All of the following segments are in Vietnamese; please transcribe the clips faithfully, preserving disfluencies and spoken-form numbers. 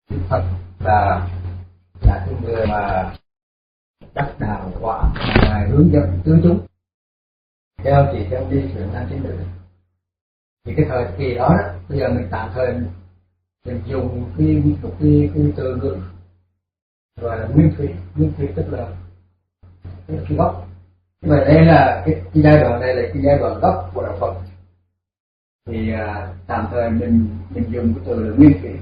Đức Phật là là cái người mà đắc đạo quả, ngài hướng dẫn tứ chúng theo chỉ theo đi chuyển sang chính đường. Thì cái thời kỳ đó, đó bây giờ mình tạm thời mình dùng cái một cái, cái từ ngữ gọi là nguyên thủy. Nguyên thủy tức là cái, cái gốc. Nhưng mà đây là cái, cái giai đoạn này là cái giai đoạn gốc của đạo Phật. Thì à, tạm thời mình mình dùng cái từ là nguyên thủy.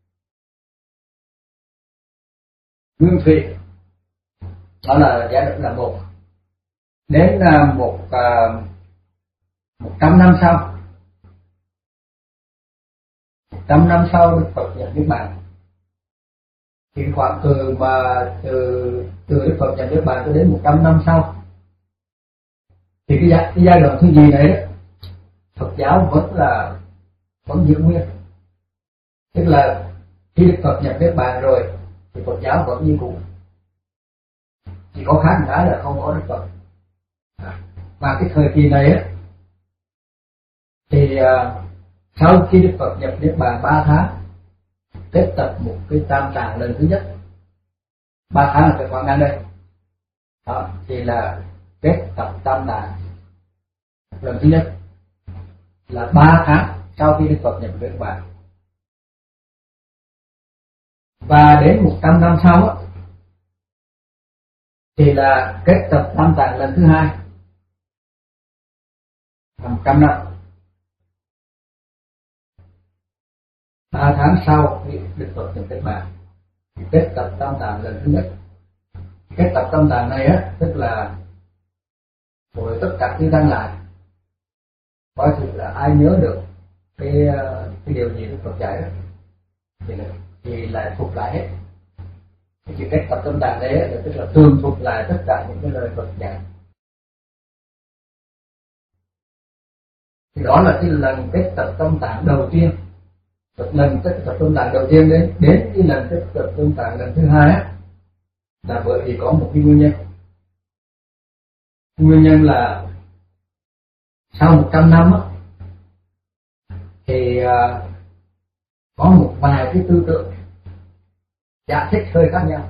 Nguyên thủy đó là giai đoạn là một. Đến uh, một uh, một trăm năm sau, một trăm năm sau Đức Phật nhập Niết Bàn. Thì khoảng từ mà từ từ Đức Phật nhập Niết Bàn cho đến một trăm năm sau, thì cái giai, cái giai đoạn thứ gì đấy đó, Phật giáo vẫn là vẫn giữ nguyên. Tức là khi Đức Phật nhập Niết Bàn rồi thì Phật giáo vẫn như cũ, chỉ có khác một cái là không có Đức Phật. Và cái thời kỳ này á, thì uh, sau khi Đức Phật nhập Niết Bàn ba tháng, kết tập một cái tam tạng lần thứ nhất. Ba tháng là cái khoảng ngắn đây. Đó, thì là kết tập tam tạng lần thứ nhất là ba tháng sau khi Đức Phật nhập Niết Bàn. Và đến một trăm năm sau á, thì là kết tập tam tạng lần thứ hai, một trăm năm. Ba tháng sau khi Đức Phật nhập Niết Bàn thì kết tập tam tạng lần thứ nhất. Kết tập tam tạng này á, tức là rồi tất cả chư tăng lại, có thực là ai nhớ được cái cái điều gì Đức Phật dạy đó thì là thì lại thuộc lại hết. Thì chỉ kết tập tam tạng đấy là tức là tường thuộc lại tất cả những cái lời Phật dạy. Thì đó là cái lần kết tập tam tạng đầu tiên. Một lần kết tập tam tạng đầu tiên đến đến cái lần kết tập tam tạng lần thứ hai á, là bởi vì có một cái nguyên nhân. Nguyên nhân là sau một trăm năm á, thì uh, có một vài cái tư tưởng giải thích hơi khác nhau.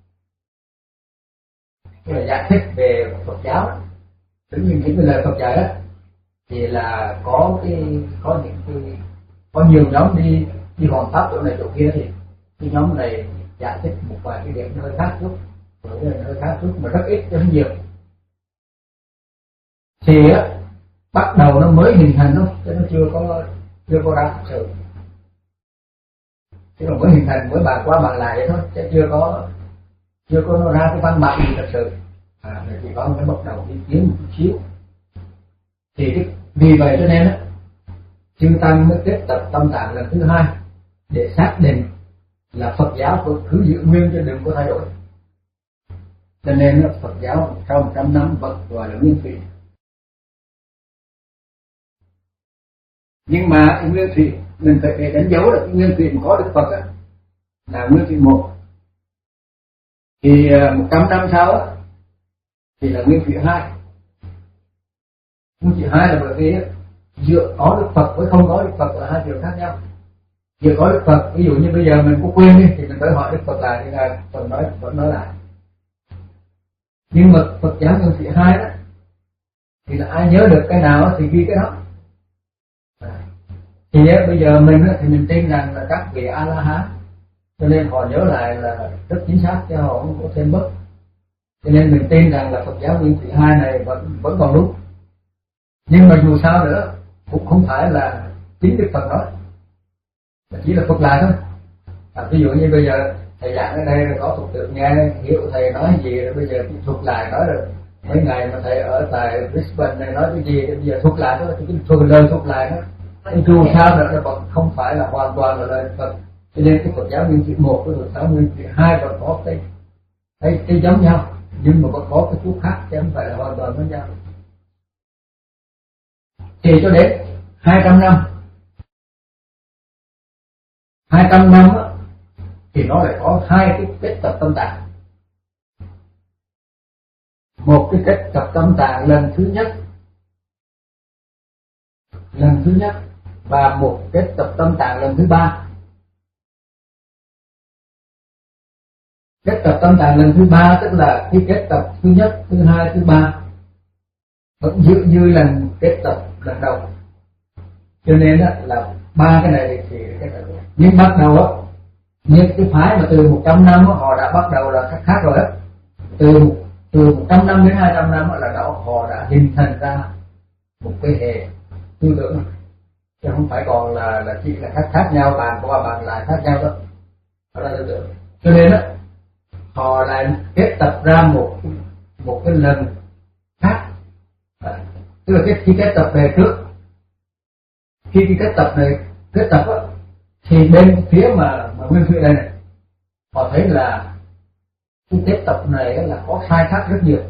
Tức là giải thích về Phật giáo đó, giống như những cái lời Phật dạy đó, thì là có cái có những cái có nhiều nhóm đi đi hoàn pháp chỗ này chỗ kia, thì cái nhóm này giải thích một vài cái điểm hơi khác chút, rồi cái hơi khác chút mà rất ít chứ không nhiều. Thì á, bắt đầu nó mới hình thành nó, chứ nó chưa có chưa có ra thực sự. Chứ mà mới hình thành, mới bàn qua bàn lại vậy thôi, chứ chưa có chưa có nó ra cái văn bản gì thật sự. À, chỉ có một cái bắt đầu ý kiến một chút xíu. Thì cái, vì vậy cho nên á, chư tăng mới kết tập tam tạng lần thứ hai để xác định là Phật giáo cứ giữ nguyên chứ đừng có thay đổi. Cho nên Phật giáo sau một trăm năm vẫn gọi là nguyên thủy. Nhưng mà cái nguyên thủy mình phải để đánh dấu là cái nguyên thủy có Đức Phật á, là nguyên thủy một. Thì một trăm năm sau á, thì là nguyên thủy hai. Nguyên thủy hai là bởi vì giữa có Đức Phật với không có Đức Phật là hai điều khác nhau. Giữa có Đức Phật, ví dụ như bây giờ mình có quên đi thì mình tới hỏi Đức Phật lại, thì là Phật nói Phật nói lại. Nhưng mà Phật giáo nguyên thủy hai đó thì là ai nhớ được cái nào thì ghi cái đó. Thì bây giờ mình thì mình tin rằng là các vị A La Hán, cho nên họ nhớ lại là rất chính xác, chứ họ không có thêm bất. Cho nên mình tin rằng là Phật giáo nguyên thủy hai này vẫn vẫn còn đúng. Nhưng mà dù sao nữa cũng không phải là chính Đức Phật nói, mà chỉ là Phật lại thôi. À, ví dụ như bây giờ thầy giảng ở đây rồi có thuộc tượng nghe hiểu thầy nói gì, rồi bây giờ thuộc lại nói rồi mấy ngày mà thầy ở tại Brisbane này nói cái gì, bây giờ thuộc lại thôi, thì thuộc lời thuộc lại đó. Dù sao nữa nó vẫn không phải là hoàn toàn là lời Phật. Cho nên cái Phật giáo nguyên thủy một với Phật giáo nguyên thủy hai vẫn có cái cái, cái giống nhau, nhưng mà vẫn có cái chút khác, chứ không phải là hoàn toàn giống nhau. Thì cho đến hai trăm năm hai trăm năm á, thì nó lại có hai cái kết tập tam tạng. Một cái kết tập tam tạng lần thứ nhất lần thứ nhất và một kết tập tam tạng lần thứ ba. kết tập tâm tạng lần thứ ba tức là cái kết tập thứ nhất, thứ hai, thứ ba vẫn giữ như lần kết tập lần đầu, cho nên đó là ba cái này thì kết tập. Nhưng bắt đầu á, những cái phái mà từ một trăm năm đó, họ đã bắt đầu là khác khác rồi á, từ từ một trăm năm đến hai trăm năm là đã, họ đã hình thành ra một cái hệ tư tưởng, chứ không phải còn là là chỉ là khác khác nhau, bàn qua bàn lại khác nhau đó, đó là tư tưởng. Cho nên đó họ lại kết tập ra một một cái lần khác, à, tức là cái khi kết tập về trước, khi cái kết tập này kết tập á, thì bên phía mà mà nguyên thủy đây này, họ thấy là cái kết tập này là có sai khác rất nhiều,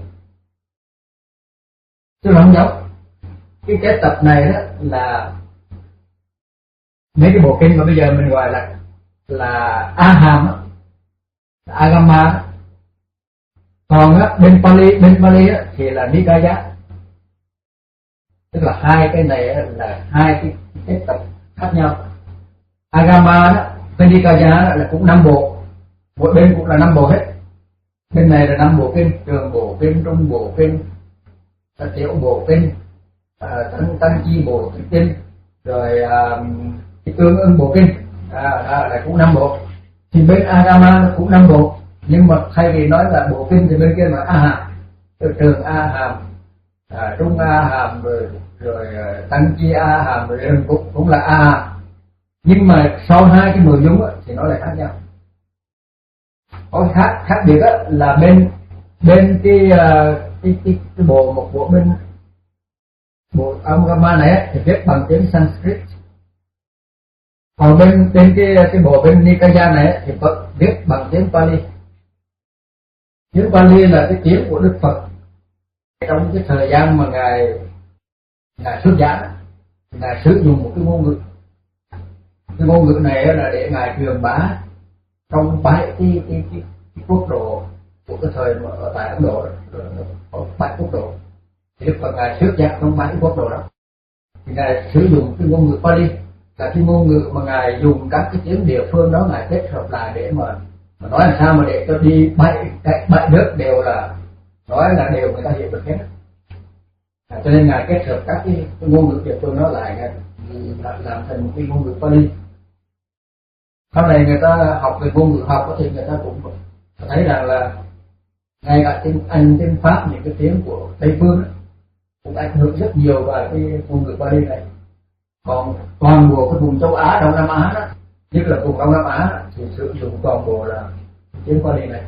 chứ không giống cái kết tập này đó là mấy cái bộ kinh mà bây giờ mình gọi là là A Hàm á, Agama á. Còn á, bên Pali bên Pali á, thì là Nikaya, tức là hai cái này á, là hai cái kết tập khác nhau. Agama đó, bên Nikaya là cũng năm bộ, mỗi bên cũng là năm bộ hết. Bên này là năm bộ kinh, trường bộ kinh, trung bộ kinh, tiểu bộ kinh, tăng tăng chi bộ kinh, rồi uh, tương ưng bộ kinh, à, à, là cũng năm bộ. Thì bên Agama cũng năm bộ, nhưng mà thay vì nói là bộ kinh thì bên kia là A Hàm, trường A Hàm, à, trung A Hàm, rồi rồi tăng chi A Hàm, rồi cũng cũng là A Hàm. Nhưng mà sau hai cái nội dung á, thì nó lại khác nhau. Có khác khác biệt á, là bên bên cái cái cái, cái bộ một bộ bên bộ Agama này á, thì viết bằng tiếng Sanskrit, còn bên bên cái cái bộ bên Nikaya này á, thì viết bằng tiếng Pali. Tiếng Pali là cái tiếng của Đức Phật trong cái thời gian mà ngài ngài xuất gia, ngài sử dụng một cái ngôn ngữ. Cái ngôn ngữ này là để ngài truyền bá trong bảy cái, cái, cái, cái quốc độ của cái thời mà ở tại Ấn Độ, có bảy quốc độ, thì Đức Phật ngài xuất gia trong bảy quốc độ đó, thì ngài sử dụng cái ngôn ngữ Pali, là cái ngôn ngữ mà ngài dùng các cái tiếng địa phương đó ngài kết hợp lại để mà, mà nói làm sao mà để cho đi bảy cái bảy nước đều là nói là đều người ta hiểu được hết. À, cho nên ngài kết hợp các cái, cái ngôn ngữ địa phương đó lại, ngài làm thành một cái ngôn ngữ Pali. Sau này người ta học về ngôn ngữ học thì người ta cũng thấy rằng là ngay cả tiếng Anh, tiếng Pháp, những cái tiếng của Tây phương cũng ảnh hưởng rất nhiều vào cái ngôn ngữ Pali này. Còn toàn bộ cái vùng châu Á, Đông Nam Á đó, nhất là vùng Đông Nam Á thì sử dụng toàn bộ là tiếng Pali này.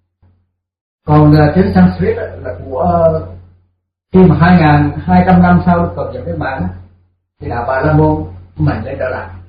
Còn uh, tiếng Sanskrit là của uh, khi mà hai nghìn hai trăm năm sau Đức Phật nhập Niết Bàn thì đạo Bà La Môn mạnh lên trở lại,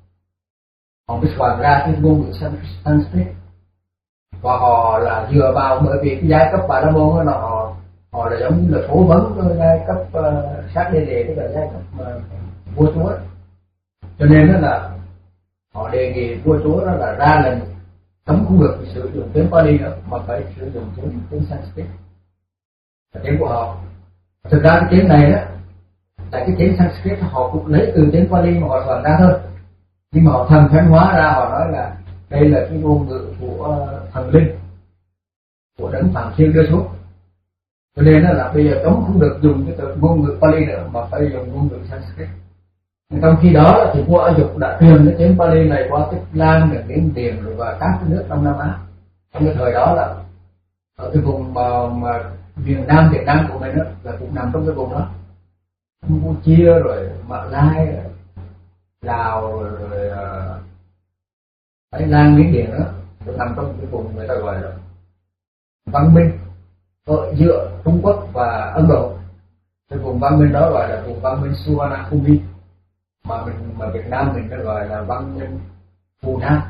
họ mới soạn ra cái ngôn ngữ Sanskrit, và họ là dựa vào, bởi vì cái giai cấp Bà La Môn là họ họ là giống như là cố vấn với giai cấp uh, sát đế đề, tức là giai cấp uh, vua chúa, cho nên đó là họ đề nghị vua chúa đó là ra lệnh cấm không được sử dụng tiếng Pali nữa, mà phải sử dụng tiếng tiếng Sanskrit, là tiếng của họ. Thực ra cái tiếng này đó là cái tiếng Sanskrit, họ cũng lấy từ tiếng Pali mà họ soạn ra thôi, nhưng mà họ thần thánh hóa ra, họ nói là đây là cái ngôn ngữ của thần linh, của đấng Phạm Thiên đưa xuống, cho nên là bây giờ cấm không được dùng cái từ ngôn ngữ Pali nữa mà phải dùng ngôn ngữ Sanskrit. Trong khi đó thì vua Ả Dục đã truyền cái tiếng Pali này qua Tích Lan, rồi Miến Điện, rồi và các cái nước Đông Nam Á. Trong cái thời đó là ở cái vùng mà, mà miền Nam Việt Nam của mình đó, là cũng nằm trong cái vùng đó, Campuchia rồi Mã Lai, rồi Lào, rồi, rồi uh, Thái Lan, Miến Điện đó, nó nằm trong cái vùng người ta gọi là văn minh ở giữa Trung Quốc và Ấn Độ. Cái vùng văn minh đó gọi là vùng văn minh Suvarnabhumi, mà mình mà Việt Nam mình nó gọi là văn minh Phù Nam,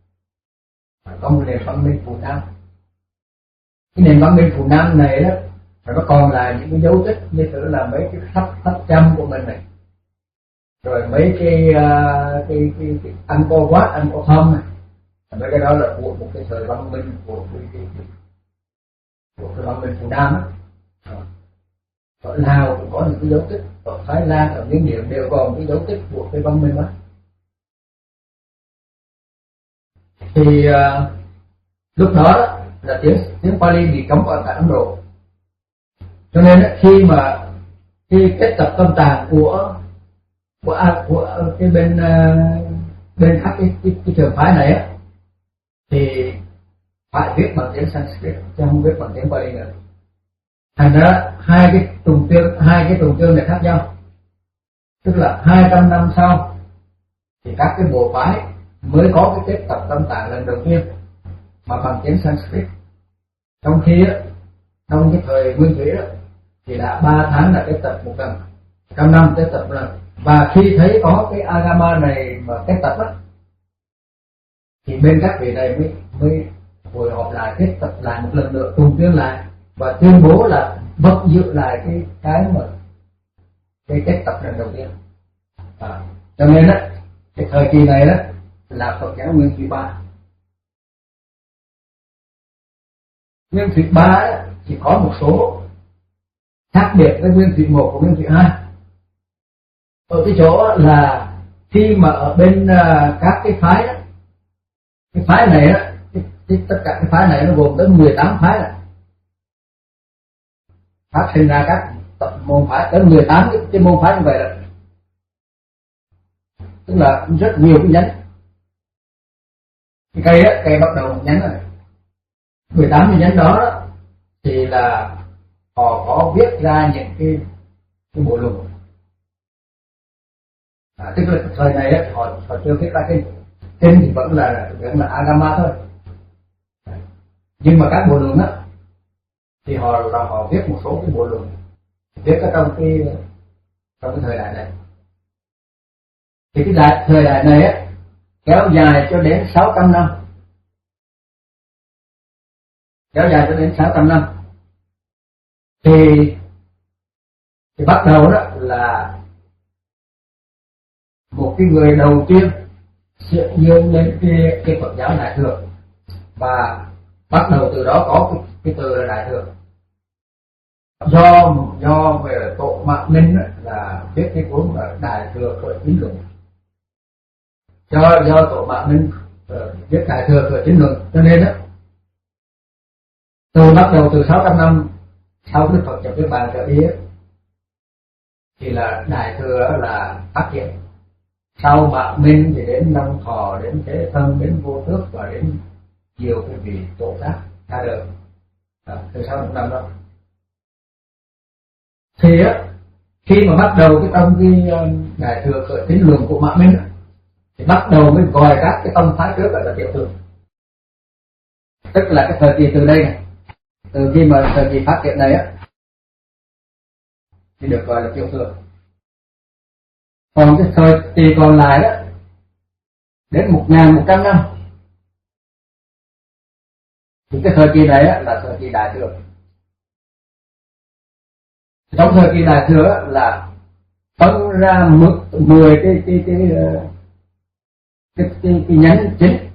có một nền văn minh Phù Nam. Cái nền văn minh Phù Nam này đó, nó còn là những cái dấu tích như thế là mấy cái tháp tháp chăm của mình này, rồi mấy cái uh, cái cái, cái Angkor Wat, Angkor Thom này, mấy cái đó là của một cái thời văn minh của cái, cái, cái, của cái văn minh Phù Nam đó. Ở Lào cũng có những cái dấu tích, ở Thái Lan, ở Miến Điện đều còn cái dấu tích của cái văn minh đó. Thì uh, lúc đó, đó là tiếng tiếng Pali bị cấm ở tại Ấn Độ. Cho nên khi mà khi kết tập tâm tạng của của của cái bên bên các cái cái, cái trường phái này á, thì phải viết bằng tiếng Sanskrit chứ không viết bằng tiếng Pali nữa. Thành ra hai cái trùng chương hai cái trùng chương này khác nhau, tức là hai trăm năm sau thì các cái bộ phái mới có cái kết tập tâm tạng lần đầu tiên mà bằng tiếng Sanskrit. Trong khi á, trong cái thời Nguyên Thủy đó thì đã ba tháng là kết tập một lần, trăm năm kết tập một lần. Và khi thấy có cái Agama này mà kết tập á, thì bên các vị này mới mới hội họp lại kết tập lại một lần nữa, trùng chương lại và tuyên bố là vẫn giữ lại cái cái mà cái kết tập lần đầu tiên. À, cho nên á cái thời kỳ này đó là Phật giáo Nguyên Thủy ba. Nguyên Thủy ba chỉ có một số khác biệt với Nguyên Thủy một và Nguyên Thủy hai. Ở cái chỗ là khi mà ở bên uh, các cái phái đó, cái phái này á, cái, cái, tất cả cái phái này nó gồm tới mười tám phái này, phát sinh ra các tập môn phái tới mười tám cái, cái môn phái như vậy là tức là rất nhiều cái nhánh. Cái cây á, cây bắt đầu một nhánh rồi, mười tám cái nhánh đó, đó thì là họ có viết ra những cái cái bộ luật. À, tức là thời này á, họ họ chưa viết ra kinh, kinh thì vẫn là vẫn là Agama thôi. Nhưng mà các bộ luận á thì họ là họ viết một số cái bộ luận viết ở trong cái trong cái thời đại này. Thì cái đại, thời đại này á kéo dài cho đến sáu trăm năm, kéo dài cho đến sáu trăm năm. Thì thì bắt đầu đó là một cái người đầu tiên sẽ dương lên cái cái Phật giáo Đại thừa, và bắt đầu từ đó có cái, cái từ là Đại thừa. Do do về Tổ Mạc Minh là viết cái cuốn là Đại thừa khởi tín luận. Do do Tổ Mạc Minh uh, viết Đại thừa khởi tín luận, cho nên đó từ bắt đầu từ sáu trăm năm sau Đức Phật nhập Niết Bàn trở đi thì là Đại thừa là phát triển. Sau Mạc Minh thì đến Long Thọ, đến Thế Thân, đến Vô Tước và đến nhiều cái vị tổ khác ra đời à, từ sau một năm đó. Thì á, khi mà bắt đầu cái tông cái Đại thừa khởi tín luận của Mạc Minh thì bắt đầu mới gọi các cái tông phái trước là tiểu thừa. Tức là cái thời kỳ từ đây này, từ khi mà thời kỳ phát triển này á thì được gọi là tiểu thừa. Còn cái thời kỳ còn lại đó đến một nghìn một trăm năm thì cái thời kỳ này á, là thời kỳ Đại thừa. Trong thời kỳ Đại thừa á, là phân ra mười cái cái cái cái cái, cái, cái nhánh chính,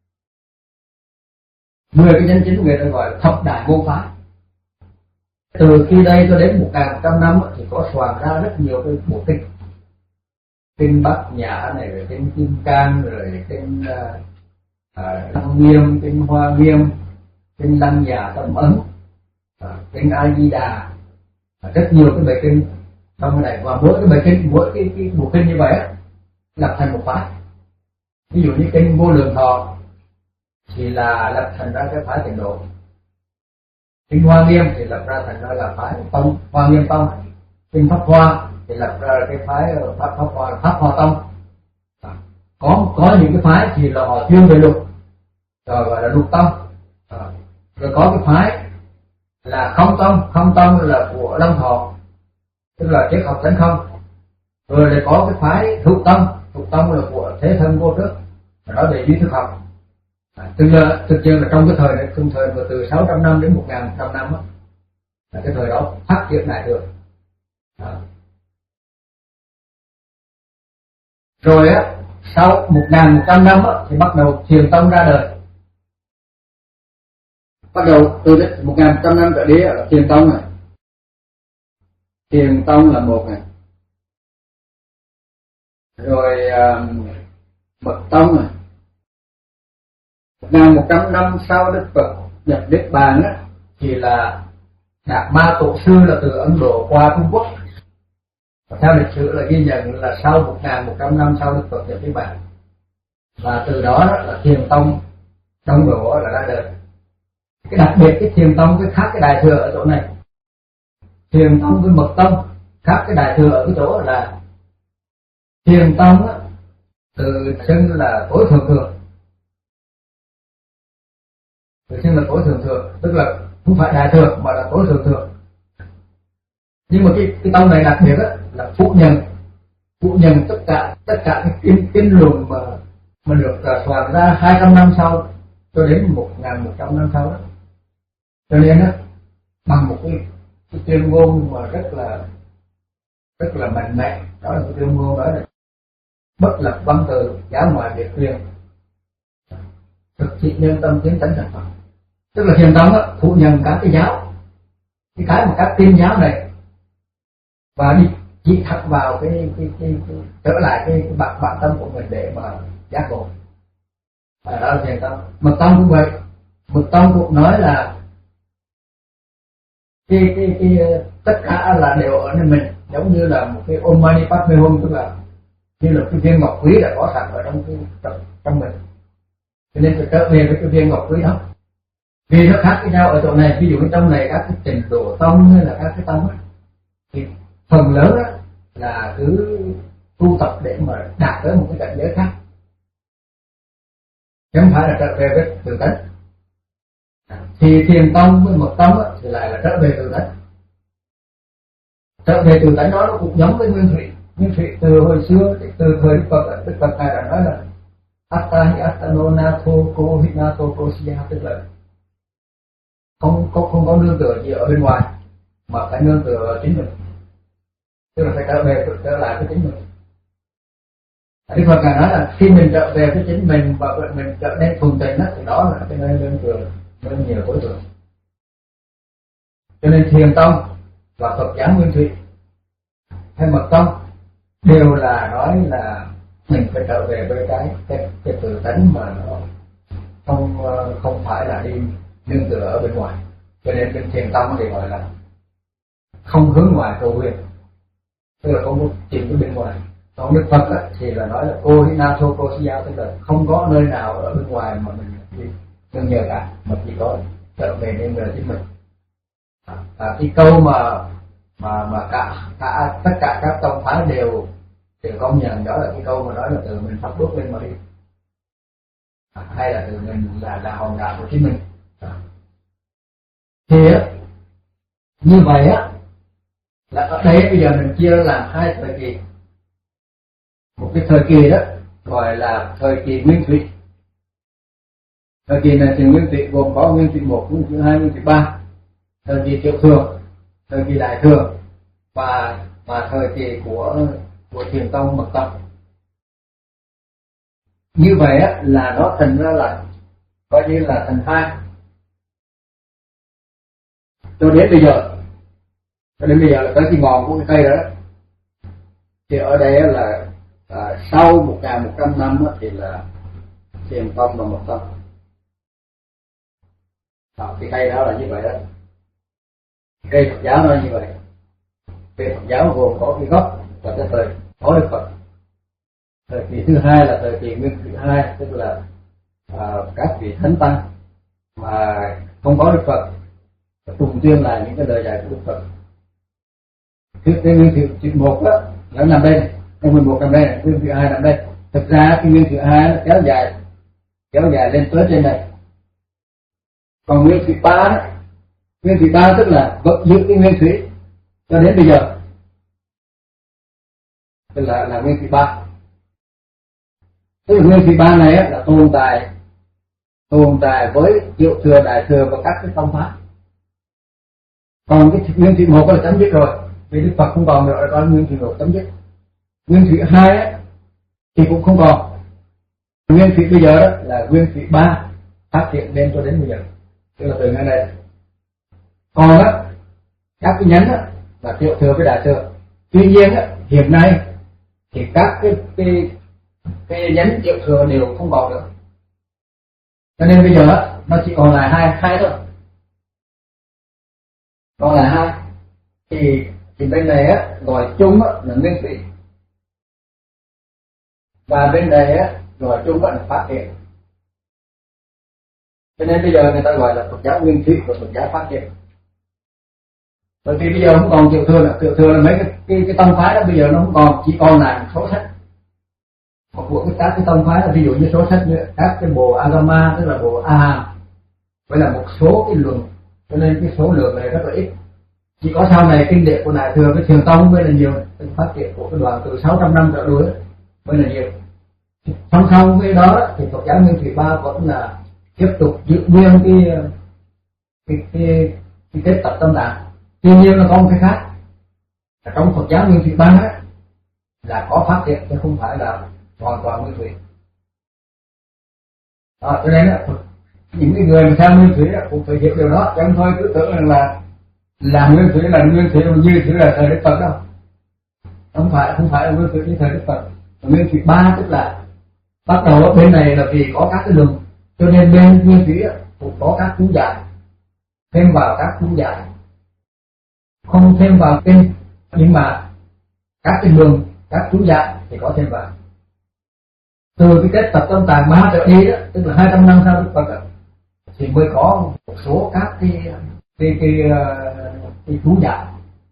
mười cái nhánh chính người ta gọi là thập đại môn phái. Từ khi đây cho đến một nghìn một trăm năm thì có soạn ra rất nhiều cái bộ kinh, kinh Bát Nhã này, rồi kinh Kim Cang, rồi kinh uh, Lăng Nghiêm, kinh Hoa Nghiêm, kinh Lăng Giả Tâm Ấn, uh, kinh A Di Đà, uh, rất nhiều cái bài kinh trong cái này. Và mỗi cái bài kinh, mỗi cái, cái bộ kinh như vậy á lập thành một phái. Ví dụ như kinh Vô Lượng Thọ thì là lập thành ra cái phái Tịnh Độ. Kinh Hoa Nghiêm thì lập ra thành ra là phái Tông, Hoa Nghiêm Tông. Kinh Pháp Hoa thì lập ra là cái phái Pháp Pháp Hoa, Pháp Hoa Tông. À, có có những cái phái thì là họ chuyên về luật, rồi gọi là luật tông. À, rồi có cái phái là không tông, không tông là của Long Thọ, tức là triết học tánh không. Rồi lại có cái phái thuộc tông, thuộc tông là của Thế Thân Vô Trước, nói về duy thức học. À, tức là thực sự là trong cái thời này, trong thời mà từ sáu trăm năm đến một nghìn một trăm năm á, là cái thời đó phát triển Đại thừa. À. Rồi á, sau một nghìn một trăm năm á, thì bắt đầu Thiền Tông ra đời. Bắt đầu từ một nghìn một trăm năm trở đi là Thiền Tông này. Thiền Tông là một này. Rồi uh, Mật Tông này. một nghìn một trăm năm sau Đức Phật nhập niết bàn á thì là Đạt Ma Tổ sư là từ Ấn Độ qua Trung Quốc. Và theo lịch sử là ghi nhận là sau một nghìn một trăm năm sau Đức Phật nhập niết bàn, và từ đó là Thiền Tông Đông Độ là ra đời. Cái đặc biệt cái Thiền Tông cái khác cái Đại Thừa ở chỗ này. Thiền Tông với Mật Tông khác cái Đại Thừa ở cái chỗ là Thiền Tông á, từ xưng là tối thượng thừa, từ xưng là tối thượng thừa, tức là không phải Đại Thừa mà là tối thượng thừa. Nhưng mà cái cái tông này đặc biệt á là phủ nhận phủ nhận tất cả tất cả cái kinh kinh luận mà mà được uh, soạn ra hai trăm năm sau cho đến một nghìn một trăm năm sau đó. Cho nên á bằng một cái, cái tuyên ngôn mà rất là rất là mạnh mẽ, đó là cái tuyên ngôn đó là bất lập văn từ, giáo ngoại biệt truyền, thực thị nhân tâm tiến chánh thành Phật. Tức là Thiền Tông á phủ nhận các cái giáo, cái cái mà các tiên giáo này, và đi chỉ thẳng vào cái, cái, cái, cái trở lại cái, cái bản, bản tâm của mình để mà giác ngộ. À, đó là Thiền Tông. Mật Tông cũng vậy. Mật Tông cũng nói là cái, cái, cái, tất cả là đều ở nơi mình, giống như là một cái Om Mani Padme Hum, tức là như là cái viên ngọc quý đã có sẵn ở trong cái trong, trong mình. Cho nên phải trở về với cái viên ngọc quý đó. Vì nó khác với nhau ở chỗ này, ví dụ như trong này các cái trình độ tông hay là các cái tông ấy, thì phần lớn đó là cứ tu tập để mà đạt tới một cái cảnh giới khác, chứ không phải là trở về với tự tánh. Thì Thiền Tông với Mật Tông thì lại là trở về tự tánh. Trở về tự tánh đó nó cũng giống với Nguyên Thủy. Nguyên Thủy từ hồi xưa, từ thời Đức Phật, Đức Phật ngài đã nói là Atta hi attano natho ko hi natho ko siya, tức là không có không có nương tựa gì ở bên ngoài mà phải nương tựa ở chính mình, tức là phải trở về trở lại với chính mình. Đức Phật ngài nói là khi mình trở về với chính mình và mình trở nên thuần tịnh đó, thì đó là cái nơi nương tựa nơi nhiều tối thượng. Cho nên Thiền Tông và Phật giáo Nguyên Thủy hay Mật Tông đều là nói là mình phải trở về với cái cái, cái tự tánh mà nó không không phải là đi nương tựa ở bên ngoài. Cho nên bên Thiền Tông thì gọi là không hướng ngoại cầu huyền, tức là không có tìm cái bên ngoài. Còn Đức Phật á, thì là nói là cô đi na thô cô si giao, tức là không có nơi nào ở bên ngoài mà mình đi nương nhờ cả, mà chỉ có trở về nương nhờ chính mình. À, cái câu mà mà mà cả cả tất cả các tông phái đều đều công nhận, đó là cái câu mà nói là từ mình phát bước lên mà đi, à, hay là từ mình là là hòn đá của chính mình. À. Thì á, như vậy á là ở đây bây giờ mình chia làm hai thời kỳ. Một cái thời kỳ đó gọi là thời kỳ Nguyên Thủy. Thời kỳ này thì Nguyên Thủy gồm có Nguyên Thủy một, Nguyên Thủy hai, Nguyên Thủy ba, thời kỳ Tiểu Thừa, thời kỳ Đại Thừa và và thời kỳ của của Thiền Tông, Mật Tông. Như vậy á là nó thành ra là coi như là thành hai. Cho đến bây giờ, cho đến bây giờ là tới cái ngọn của cái cây đó, thì ở đây là à, sau một nghìn một trăm năm thì là Thiền Tông và Mật Tông. À, cái cây đó là như vậy đó. Cây Phật giáo nó như vậy. Cây Phật giáo gồm có cái gốc và cái thời có Đức Phật. Thời kỳ thứ hai là thời kỳ Nguyên Thủy hai, tức là à, các vị thánh tăng mà không có Đức Phật trùng tuyên lại những cái lời dạy của Đức Phật. Thứ cái Nguyên Thủy một đó nó nằm đây, cái mười một nằm đây, Nguyên Thủy hai nằm đây. Thực ra cái Nguyên Thủy hai nó kéo dài kéo dài lên tới trên này. Còn Nguyên Thủy ba, Nguyên Thủy ba tức là vẫn giữ cái Nguyên Thủy cho đến bây giờ, tức là là Nguyên Thủy ba. Tức là Nguyên Thủy ba này á, là tồn tại tồn tại với Tiểu Thừa, Đại Thừa và các cái tông phái. Còn cái Nguyên Thủy một là chấm dứt rồi, vì Đức Phật không còn nữa, còn Nguyên Thủy một chấm dứt. Nguyên Thủy hai á, thì cũng không còn. Nguyên Thủy bây giờ đó là Nguyên Thủy ba phát triển lên cho đến bây giờ, tức là từ ngày này. Còn á các cái nhánh á là Tiểu Thừa với Đại Thừa. Tuy nhiên á hiện nay thì các cái cái cái nhánh Tiểu Thừa đều không còn nữa. Cho nên bây giờ á nó chỉ còn lại hai hai thôi, còn lại hai. Thì thì bên này á gọi chung á là nguyên thủy, và bên này á gọi chung á là phát triển. Cho nên bây giờ người ta gọi là Phật giáo nguyên thủy và Phật giáo phát triển. Bởi vì bây giờ không còn tiểu thừa là tiểu thừa là mấy cái cái, cái tông phái đó bây giờ nó không còn, chỉ còn là một số sách. Một của cái các cái tông phái là ví dụ như số sách như các cái bộ Agama, tức là bộ A Hàm, với là một số cái luận, cho nên cái số lượng này rất là ít. Chỉ có sau này kinh điển của Đại thừa với Thiền tông mới là nhiều, phát triển của cái đoàn từ sáu trăm năm trở đối mới là nhiều. Song song với đó thì Phật giáo Nguyên Thủy Ba vẫn là tiếp tục giữ nguyên cái cái cái, cái kết tập tâm tạng. Tuy nhiên là có một cái khác, là trong Phật giáo Nguyên Thủy Ba là có phát triển chứ không phải là hoàn toàn Nguyên Thủy. Đó, cho nên là những cái người mà theo Nguyên Thủy cũng phải hiểu điều đó, chứ không thôi cứ tưởng rằng là là Nguyên Thủy là Nguyên Thủy mà Như Thủy là thời Đức Phật đâu. Không phải, không phải là Nguyên Thủy như thời Đức Phật. Nguyên Thủy Ba tức là bắt đầu ở bên này là vì có các cái luận, cho nên bên Nguyên Thủy cũng có các chú giải, thêm vào các chú giải, không thêm vào kinh, nhưng mà các cái luận, các chú giải thì có thêm vào. Từ cái kết tập tâm tạng ba trở đi đó, tức là hai trăm năm sau Đức Phật thì mới có một số các cái cái cái, cái, cái chú giải.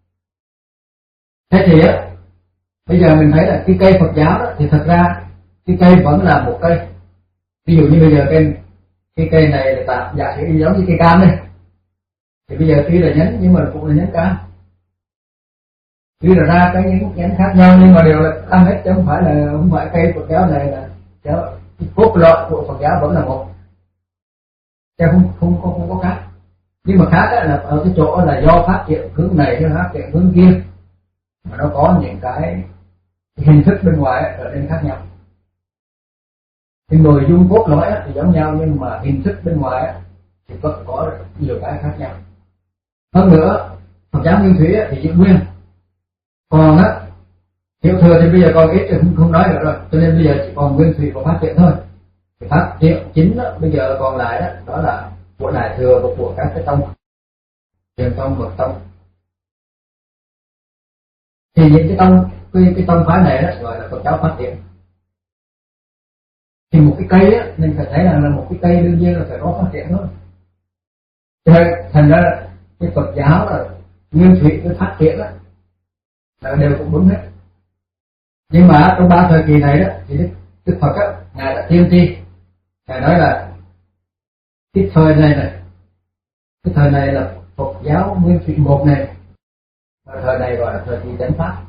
Thế thì á, bây giờ mình thấy là cái cây Phật giáo đó thì thật ra cái cây vẫn là một cây. Ví dụ như bây giờ cây cái cây này là tạm giả sử giống như cây cam đây, thì bây giờ tuy là nhánh nhưng mà cũng là nhánh cam, tuy là ra cái nhánh, nhánh khác nhau nhưng mà đều là cam hết, chứ không phải là không phải cây Phật giáo này là giáo cốt lõi của Phật giáo vẫn là một, chứ không không không, không có khác. Nhưng mà khác là ở cái chỗ là do phát triển hướng này hay phát triển hướng kia mà nó có những cái hình thức bên ngoài trở nên khác nhau. Thì nội dung cốt lõi thì giống nhau nhưng mà hình thức bên ngoài thì vẫn có nhiều cái khác nhau. Hơn nữa Phật giáo Nguyên Thủy thì giữ nguyên, còn á tiểu thừa thì bây giờ còn ít thì không, không nói nữa rồi, cho nên bây giờ chỉ còn Nguyên Thủy và phát triển thôi. Thì phát triển chính đó, bây giờ còn lại đó, đó là của Đại thừa và của các cái tông Thiền tông, Mật tông. Thì những cái tông cái, cái tông phái này đó gọi là Phật giáo phát triển. Thì một cái cây á, mình phải thấy rằng là một cái cây đương nhiên là phải có phát triển thôi. Cho nên thành ra cái Phật giáo là Nguyên Thủy với phát triển đó là đều cũng đúng hết. Nhưng mà trong ba thời kỳ này đó thì Đức, Đức Phật á, ngài đã tiên tri, ngài nói là cái thời này này, cái thời này là Phật giáo Nguyên Thủy một này, và thời này gọi là thời kỳ chánh pháp.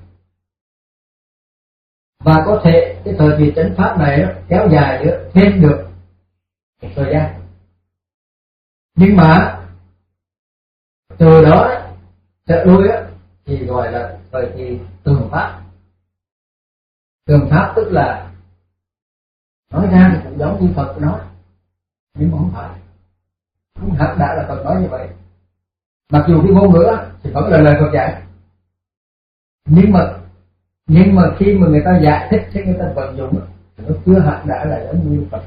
Và có thể cái thời kỳ chánh pháp này đó, kéo dài nữa thêm được một thời gian. Nhưng mà từ đó trở lui thì gọi là thời kỳ tường pháp. Tường pháp tức là nói ra thì cũng giống như Phật nói, nhưng mà không phải, không hẳn đã là Phật nói như vậy. Mặc dù cái ngôn ngữ thì vẫn là lời Phật dạy, nhưng mà nhưng mà khi mà người ta giải thích thì người ta vận dụng thì nó chưa hẳn đã là giống như Phật.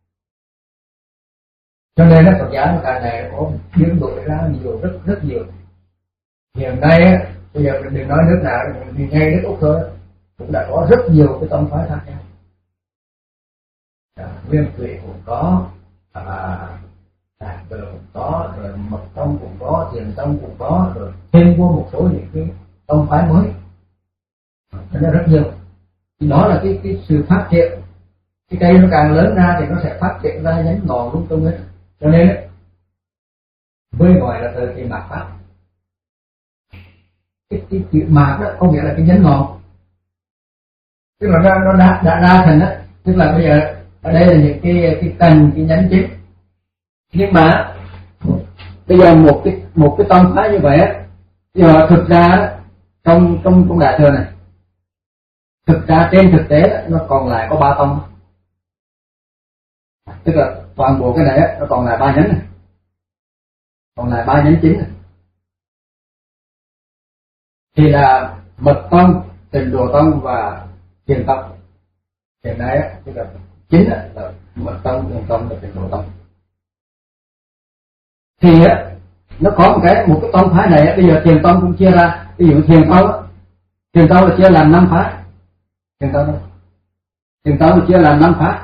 Cho nên Phật giáo nó càng ngày có biến đổi ra nhiều, rất rất nhiều. Hiện nay bây giờ mình đừng nói nước nào, mình đi ngay nước Úc thôi cũng đã có rất nhiều cái tông phái khác nhau. Nguyên Thủy cũng có, Đại thừa cũng có, rồi Mật tông cũng có, Thiền tông cũng có, rồi thêm vô một số những cái tông phái mới. Nó rất nhiều. Thì đó là cái cái sự phát triển. Cái cây nó càng lớn ra thì nó sẽ phát triển ra nhánh ngọn lung tung hết. Cho nên mới gọi là thời kỳ mạt pháp. Cái, cái chữ mạt đó có nghĩa là cái nhánh ngọn. Tức là nó, nó đã, đã ra thành đó. Tức là bây giờ ở đây là những cái cái cành, cái nhánh chính. Nhưng mà bây giờ một cái một cái tông phái như vậy á, giờ thực ra trong trong trong Đại thừa này, thực ra trên thực tế nó còn lại có ba tông. Tức là toàn bộ cái này nó còn lại ba nhánh này, còn lại ba nhánh chính này. Thì là Mật tông, Tịnh Độ tông và Thiền tông. Hiện nay tức là chính là Mật tông, Thiền tông và Tịnh Độ tông. thì á nó có một cái một cái tông phái này á, bây giờ thiền tông cũng chia ra, ví dụ thiền tông á, thiền tông là chia làm năm phái, thiền tông đó. thiền tông là chia làm năm phái,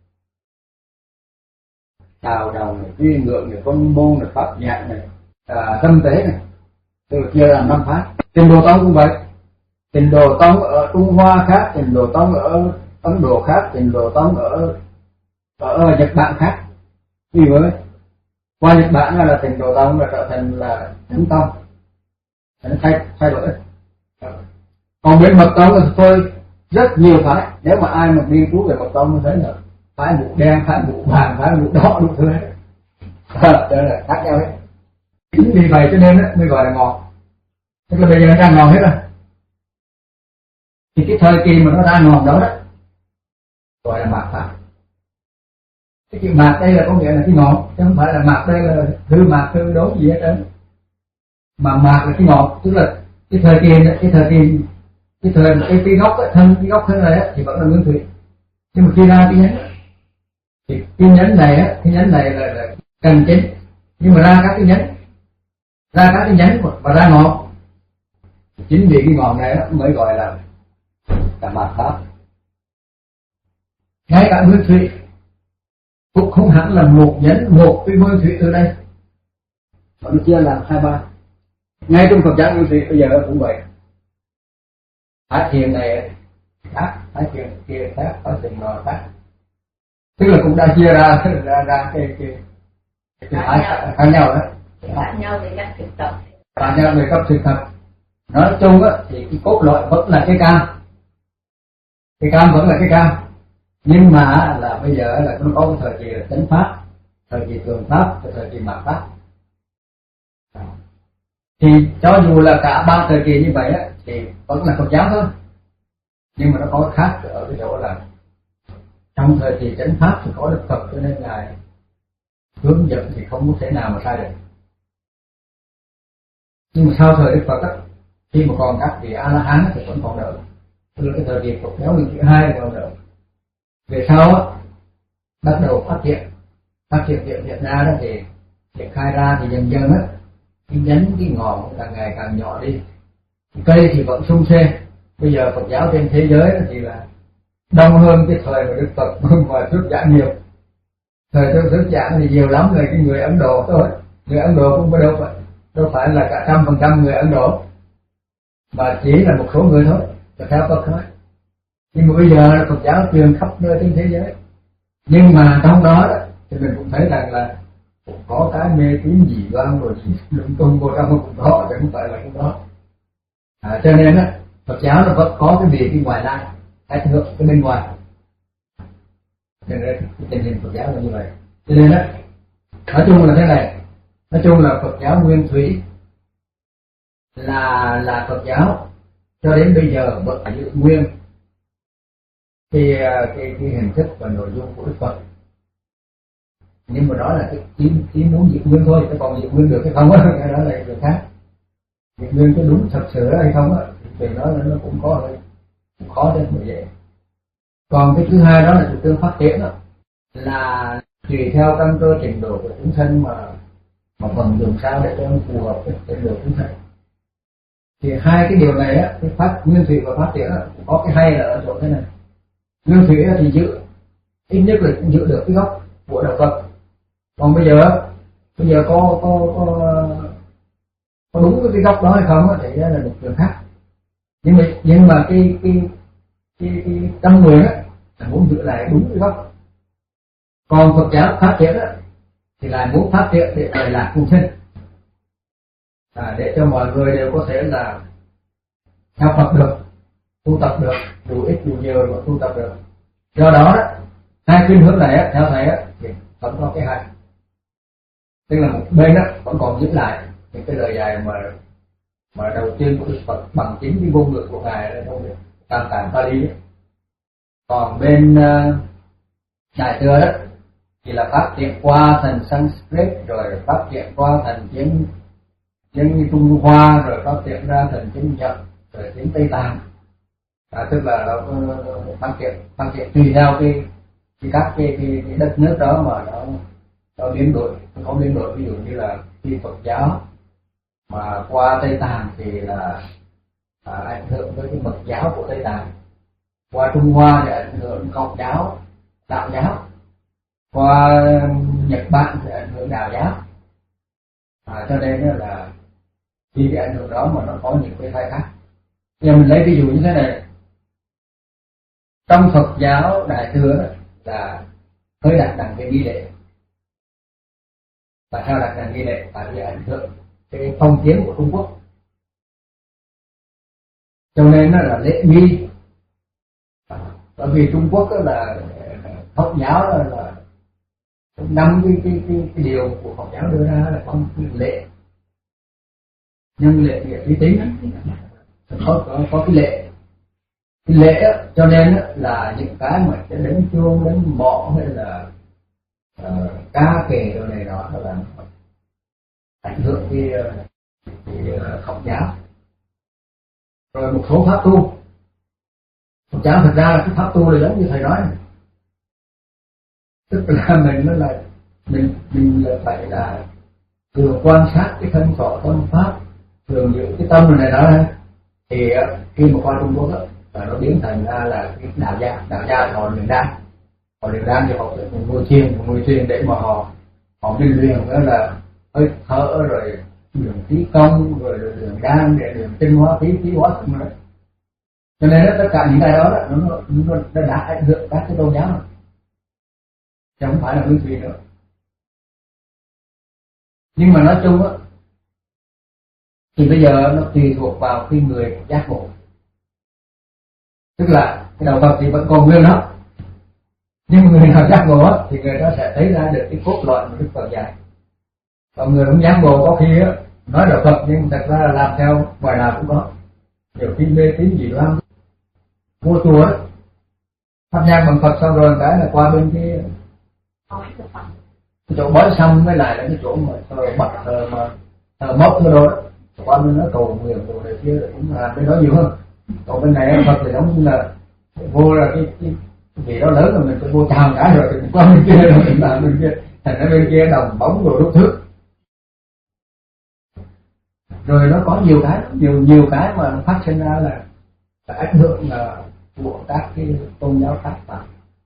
Tào Đồng này, Duy Ngượng này, Công Môn này, Pháp Nhạc này, à, Tâm Tế này, tức là chia làm năm phái. Tịnh Độ Tông cũng vậy, Tịnh Độ Tông ở Trung Hoa khác, Tịnh Độ Tông ở Ấn Độ khác, Tịnh Độ Tông ở ở Nhật Bản khác. Vì vậy qua Nhật Bản là Tịnh Độ Tông là trở thành là Chánh Tông, nó thay thay đổi. Còn bên Mật Tông thì tôi rất nhiều phái, nếu mà ai mà nghiên cứu về Mật Tông mới thấy là phái mũ đen, phái mũ vàng, phái mũ đỏ đủ thứ hết, đó là khác nhau hết. Chính vì vậy cho nên mới gọi là ngọn, tức là bây giờ nó ra ngọn hết rồi. Thì cái thời kỳ mà nó ra ngọn đó đó gọi là mạt pháp. Cái chữ mạt đây là có nghĩa là cái ngọn, chứ không phải là mạt đây là hư mạt hư đốn gì hết trơn, mà mạt là cái ngọn, tức là cái thời kỳ cái thời kỳ cái thời cái, cái gốc ấy, thân cái gốc thân này ấy, thì vẫn là nguyên thủy, nhưng mà khi ra cái nhánh thì cái nhánh này á, cái nhánh này là, là cần chính, nhưng mà ra các cái nhánh ra các cái nhánh và ra ngọn, chính vì cái ngọn này đó mới gọi là là mạt pháp. Ngay cả nguyên thủy cũng không hẳn là một nhánh một cái nguyên thủy từ đây, mà nó chia làm hai ba. Ngay trong Phật giáo nguyên thủy bây giờ cũng vậy, Thái thiền này khác, Thái thiền kia khác, Thái thiền nọ khác, tức là cũng đã chia ra ra ra cái cái cái thái khác nhau đó, khác nhau về các thực tập, khác nhau về các thực tập. Nói chung á thì cái cốt lõi vẫn là cái cam, cái cam vẫn là cái cam, nhưng mà là bây giờ là nó có cái thời kỳ là chánh pháp, thời kỳ thường pháp, và thời kỳ mạt pháp. Thì cho dù là cả ba thời kỳ như vậy á thì vẫn là Phật giáo thôi, nhưng mà nó có khác ở cái chỗ là trong thời kỳ chánh pháp thì có Đức Phật, cho nên ngài hướng dẫn thì không có thể nào mà sai được. Nhưng mà sau thời Đức Phật á, khi mà còn các vị A La Hán thì vẫn còn đỡ, tức là cái thời kỳ Phật giáo lần thứ hai còn đỡ. Về sau á bắt đầu phát triển phát triển hiện hiện ra đó thì triển khai ra thì dần dần á cái nhánh cái ngọn càng ngày càng nhỏ đi, cây thì vẫn sum xê. Bây giờ Phật giáo trên thế giới thì là đông hơn cái thời mà Đức Phật mà thuyết giảng nhiều. Thời tôi thuyết giảng thì nhiều lắm, là cái người Ấn Độ thôi, người Ấn Độ cũng đâu phải đâu phải là cả trăm phần trăm người Ấn Độ, mà chỉ là một số người thôi, là theo Phật thôi. Nhưng mà bây giờ là Phật giáo truyền khắp nơi trên thế giới, nhưng mà trong đó, đó thì mình cũng thấy rằng là cũng có cái mê tín dị đoan rồi gì lung tung vô trong cũng có, chứ không phải là cái đó. À, cho nên á Phật giáo nó vẫn có cái gì cái ngoài lai, cái thượng cái bên ngoài. Cho nên cái tình hình Phật giáo là như vậy. Cho nên á nói chung là thế này, nói chung là Phật giáo nguyên thủy là là Phật giáo cho đến bây giờ vẫn giữ nguyên cái cái cái hình thức và nội dung của Đức Phật. Nhưng mà đó là cái ý, ý muốn giữ nguyên thôi, chứ còn giữ nguyên được hay không á, cái đó là việc khác. Giữ nguyên có đúng thật sự hay không á, thì đó là nó cũng có hơi cũng khó đến như vậy. Còn cái thứ hai đó là chủ trương phát triển đó, là tùy theo căn cơ trình độ của chúng sinh mà mà vận dụng sao để cho nó phù hợp với trình độ chúng sinh. Thì hai cái điều này á, cái phát nguyên thủy và phát triển á, có cái hay là ở chỗ thế này. Nguyên thủy thì giữ ít nhất là cũng giữ được cái gốc của đạo Phật. Còn bây giờ bây giờ có có có, có đúng cái gốc đó hay không á thì đó là một chuyện khác. Nhưng mà nhưng mà cái cái cái, cái tâm nguyện á là muốn giữ lại đúng cái gốc. Còn Phật giáo phát triển á thì lại muốn phát triển để đời lạc cùng sinh, à, để cho mọi người đều có thể là theo Phật được, tu tập được, đủ ít đủ nhiều mà tu tập được. Do đó hai khuynh hướng này á, theo thầy á thì vẫn có cái hay, tức là một bên á vẫn còn giữ lại những cái lời dạy mà mà đầu tiên của Đức Phật bằng chính cái ngôn ngữ của ngài là trong Tam Tạng Pali. Còn bên uh, Đại thừa đó thì là phát triển qua thành Sanskrit, rồi phát triển qua thành tiếng tiếng Trung Hoa, rồi phát triển ra thành tiếng Nhật, rồi tiếng Tây Tạng. À, tức là nó phát triển phát triển tùy theo cái, cái các cái, cái, cái đất nước đó mà nó nó biến đổi, nó có biến đổi. Ví dụ như là khi Phật giáo mà qua Tây Tạng thì là à, ảnh hưởng với cái mật giáo của Tây Tạng, qua Trung Hoa thì ảnh hưởng Công giáo, Đạo giáo, qua Nhật Bản thì ảnh hưởng Đạo giáo, à, cho nên là khi cái ảnh hưởng đó mà nó có những cái khai khác. Giờ mình lấy ví dụ như thế này, trong Phật giáo Đại thừa là hơi đặt đằng cái nghi lễ. Tại sao đặt đằng nghi lễ? Tại vì ảnh hưởng cái phong kiến của Trung Quốc, cho nên nó là lễ nghi. Bởi vì Trung Quốc là Phật giáo là, là năm cái, cái cái cái điều của Phật giáo đưa ra là có một cái lễ, nhưng lễ nghĩa uy tín có có có cái lễ cái lễ đó, cho nên là những cái mà cái đánh chuông đánh mõ hay là uh, ca kệ đồ này đó là ảnh hưởng cái, cái Phật giáo. Rồi một số pháp tu Phật giáo thật ra là cái pháp tu là giống như thầy nói, tức là mình nó là mình mình là phải là thường quan sát cái thân thọ tâm pháp, thường giữ cái tâm này đó, thì khi mà qua Trung Quốc đó, là nó biến thành ra là cái đạo gia. Đạo gia họ luyện đan, họ luyện đan thì họ sẽ ngồi thiền ngồi thiền để mà họ họ mình luyện đó là hơi thở rồi luyện khí công rồi luyện đan để luyện tinh hóa khí khí hóa thân rồi. Cho nên đó, tất cả những cái đó, đó nó, nó, nó đã ảnh hưởng các cái tôn giáo rồi, chứ không phải là nguyên thủy nữa. Nhưng mà nói chung á thì bây giờ nó tùy thuộc vào cái người giác ngộ, tức là cái đạo Phật thì vẫn còn nguyên đó, nhưng người nào giác ngộ á thì người đó sẽ thấy ra được cái cốt lõi của Đức Phật dạy. Còn người không giác ngộ có khi á nói đạo Phật nhưng thật ra là làm theo ngoài nào cũng có, nhiều khi mê tín dị đoan, mua chùa ấy, thắp nhang bằng Phật xong rồi cái là qua bên kia cái chỗ bói xong mới lại là cái chỗ mà thờ bật thờ mà thờ mốc thờ đồ đó, qua bên nó cầu nguyện đồ này kia cũng là bên đó nhiều hơn. Còn bên này Phật thì giống như là vô là cái cái gì đó lớn rồi mình phải vô chào cả rồi thì qua bên kia rồi mình làm bên kia, thành ra bên kia đồng bóng rồi đốt thước. Rồi nó có nhiều cái nhiều nhiều cái mà phát sinh ra là, là ảnh hưởng là của các cái tôn giáo khác vào.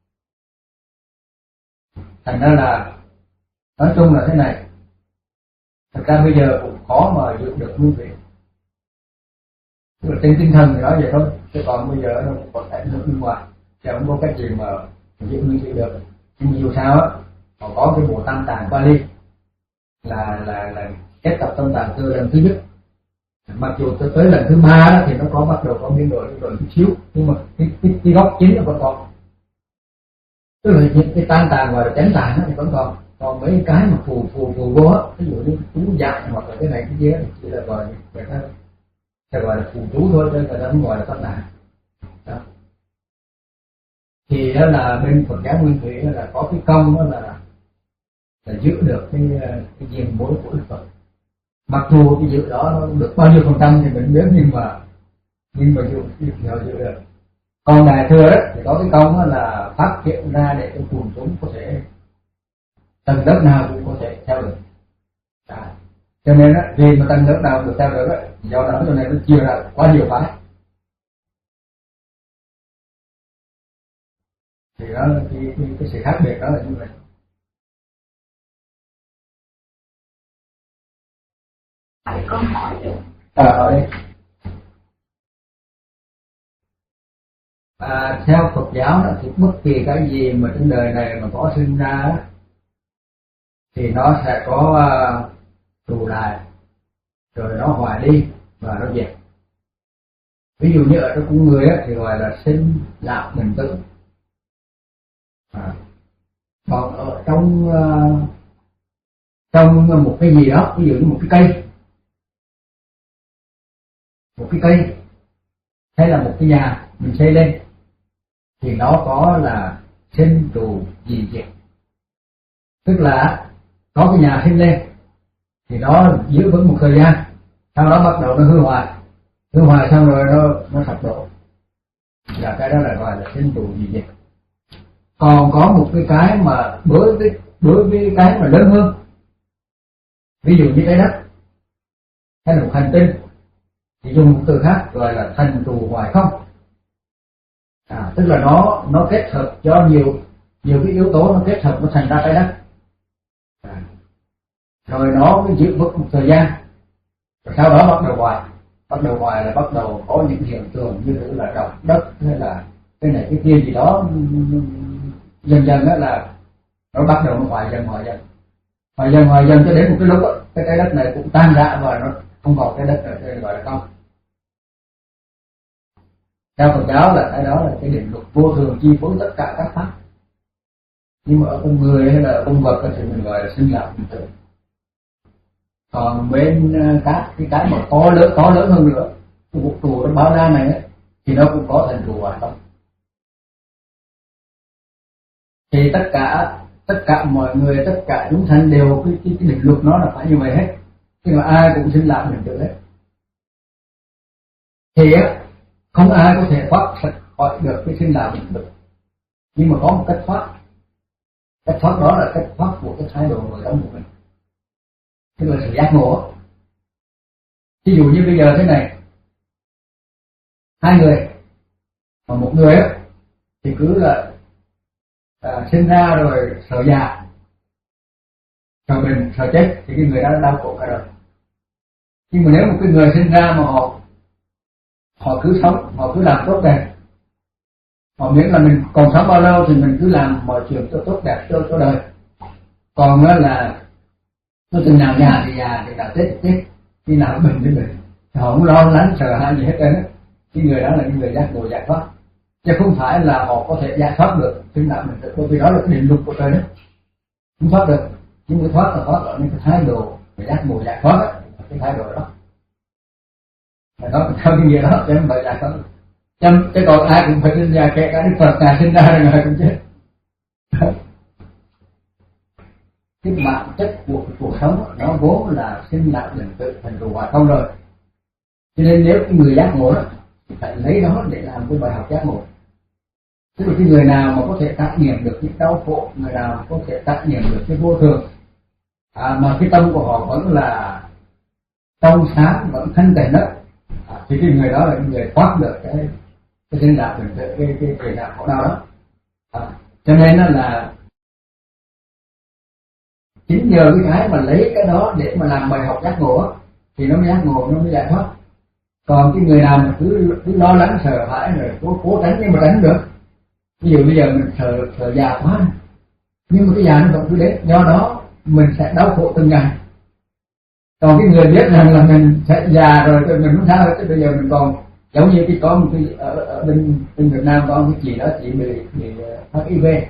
Thành ra là nói chung là thế này, thật ra bây giờ cũng khó mà giữ được nguyên vị. Tức là trên tinh thần thì nói vậy thôi, chứ còn bây giờ nó còn ảnh hưởng bên ngoài, chứ không có cách gì mà giữ nguyên vị được. Nhưng nhiều sao á, họ có cái bộ tam tạng Pali là là là kết tập tam tạng từ lần thứ nhất. Mặc dù tới, tới lần thứ ba đó thì nó có bắt đầu có biến đổi rồi chút xíu, nhưng mà cái cái, cái gốc chính nó vẫn còn. Tức là những cái tam tạng và chánh tạng nó thì vẫn còn, còn mấy cái mà phù phù phù vô á, ví dụ như chú dạy hoặc là cái này cái kia thì chỉ là gọi người ta sẽ gọi là phù chú thôi, chứ người ta không gọi là tam tạng. Đó. Thì đó là bên Phật giáo Nguyên Thủy là có cái công đó là là giữ được cái cái diền bối của Đức Phật. Mặc dù cái giữ đó nó được bao nhiêu phần trăm thì mình biết, nhưng mà nhưng mà giữ thì họ giữ được. Còn Đại thừa đó thì có cái công đó là phát hiện ra để cho quần chúng có thể tầng lớp nào cũng có thể theo được. Đó. Cho nên đó, vì mà tầng lớp nào được theo được đó, do đó cho nên nó chia ra quá nhiều phái. Thì đó là cái, cái, cái sự khác biệt đó là như vậy. Phải có hỏi được. À, hỏi đi. À, theo Phật giáo đó, thì bất kỳ cái gì mà trên đời này mà có sinh ra đó, thì nó sẽ có uh, trụ lại, rồi nó hoại đi và nó diệt. Ví dụ như ở trong con người á, thì gọi là sinh lão bệnh tử. À. Còn ở trong uh, trong một cái gì đó, ví dụ như một cái cây, một cái cây hay là một cái nhà mình xây lên, thì nó có là sinh trụ dị diệt. Tức là có cái nhà sinh lên thì nó giữ vững một thời gian, sau đó bắt đầu nó hư hoại, hư hoại xong rồi nó nó sập đổ, là cái đó là gọi là sinh trụ dị diệt. Còn có một cái cái mà đối với đối với cái mà lớn hơn, Ví dụ như trái đất hay là một hành tinh thì dùng một từ khác gọi là thành trụ hoài không. À, tức là nó nó kết hợp cho nhiều nhiều cái yếu tố nó kết hợp nó thành ra trái đất. À, rồi nó mới giữ vững một thời gian, rồi sau đó bắt đầu hoài, bắt đầu hoài là bắt đầu có những hiện tượng như là động đất hay là cái này cái kia gì đó, dần dần đó là nó bắt đầu nó hoài dần hoài dần hoài dần hoài dần cho đến một cái lúc đó, cái trái đất này cũng tan rã và nó không còn trái đất nữa, gọi là không. Theo Phật giáo là cái đó là cái định luật vô thường chi phối tất cả các pháp. Nhưng mà ở con người hay là ở con vật thì mình gọi là sinh lão bệnh tử. Còn bên các cái cái mà to lớn to lớn hơn nữa, cái vũ trụ nó bao la này ấy, thì nó cũng có thành trụ hoài không. Thì tất cả tất cả mọi người, tất cả chúng sanh đều cái, cái, cái định luật nó là phải như vậy hết. Nhưng mà ai cũng sinh lão bệnh tử hết. Thì không ai có thể thoát khỏi được cái sinh lão bệnh tử. Nhưng mà có một cách thoát. Cách thoát đó là cách thoát của cái thái độ người sống của mình, tức là sự giác ngộ. Ví dụ như bây giờ thế này, hai người mà một người á thì cứ là à, sinh ra rồi sợ già, sợ bệnh, sợ chết thì cái người đó đau khổ cả đời. Nhưng mà nếu một cái người sinh ra mà họ họ cứ sống, họ cứ làm tốt đẹp, họ miễn là mình còn sống bao lâu thì mình cứ làm mọi chuyện cho tốt đẹp cho cho đời. Còn đó là nó từng nào già thì già, thì nào chết thì chết, khi nào bệnh thì bệnh, họ không lo lắng sợ hãi gì hết trơn á. Cái người đó là những người giác ngộ giải thoát, chứ không phải là họ có thể giải thoát được sinh lão bệnh tử, bởi vì đó là cái định luật của trời đó, không thoát được. Nhưng mới thoát là thoát ở những cái thái độ về giác ngộ giải thoát á, cái thái độ đó là nó theo cái nghĩa đó chứ không phải giải thoát. Chứ, chứ còn ai cũng phải sinh ra, kể cả Đức Phật ngài sinh ra rồi ngài cũng chết. Cái bản chất của cuộc sống nó vốn là sinh lão bệnh tử thành trụ hoài không rồi. Cho nên nếu cái người giác ngộ đó thì phải lấy đó để làm cái bài học giác ngộ. Tức là cái người nào mà có thể trải nghiệm được những đau khổ, người nào có thể trải nghiệm được cái vô thường, à, mà cái tâm của họ vẫn là trong sáng, vẫn thanh tịnh đó, à, thì cái người đó là người thoát được cái cái sinh lão bệnh tử, cái cái cái nạn khổ đau đó. À, cho nên đó là chính nhờ cái cái mà lấy cái đó để mà làm bài học giác ngộ thì nó mới giác ngộ, nó mới giải thoát. Còn cái người nào mà cứ, cứ lo lắng sợ hãi rồi cố cố tránh nhưng mà tránh được. Ví dụ bây giờ mình sợ sợ già quá, nhưng mà cái già nó vẫn cứ đến, do đó mình sẽ đau khổ từng ngày. Còn cái người biết rằng là mình sẽ già rồi thì mình không sao hết. Bây giờ mình còn giống như cái có một cái ở, ở bên, bên Việt Nam có một cái chị đó, chị bị bị hát i vê.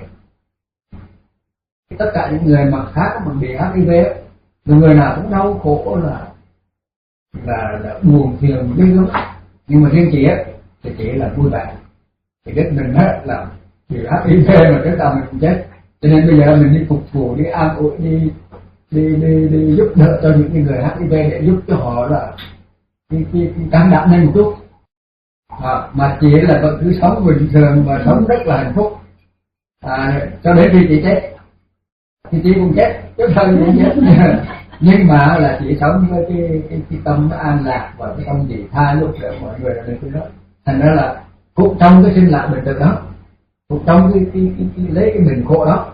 Tất cả những người mà khác mà bị hát i vê, người nào cũng đau khổ là là, là buồn phiền ghê lắm. Nhưng mà riêng chị á thì chị là vui vẻ, thì biết mình hết là bị hát i vê mà cái tao mình cũng chết. Cho nên bây giờ mình đi phục vụ, đi an ủi, đi đi đi, đi giúp đỡ cho những người hát i vê để giúp cho họ là cái cái can đảm lên một chút. À, mà chị là vẫn cứ sống bình thường và sống rất là hạnh phúc, à, cho đến khi chị chết thì chị cũng chết, chứ không chị chết. Nhưng mà là chị sống với cái cái, cái tâm nó an lạc và cái tâm gì tha lúc để mọi người là được cái đó. Thành ra là cũng trong cái sinh lão bệnh tử đó, cũng trong cái, cái, cái, cái lấy cái bệnh khổ đó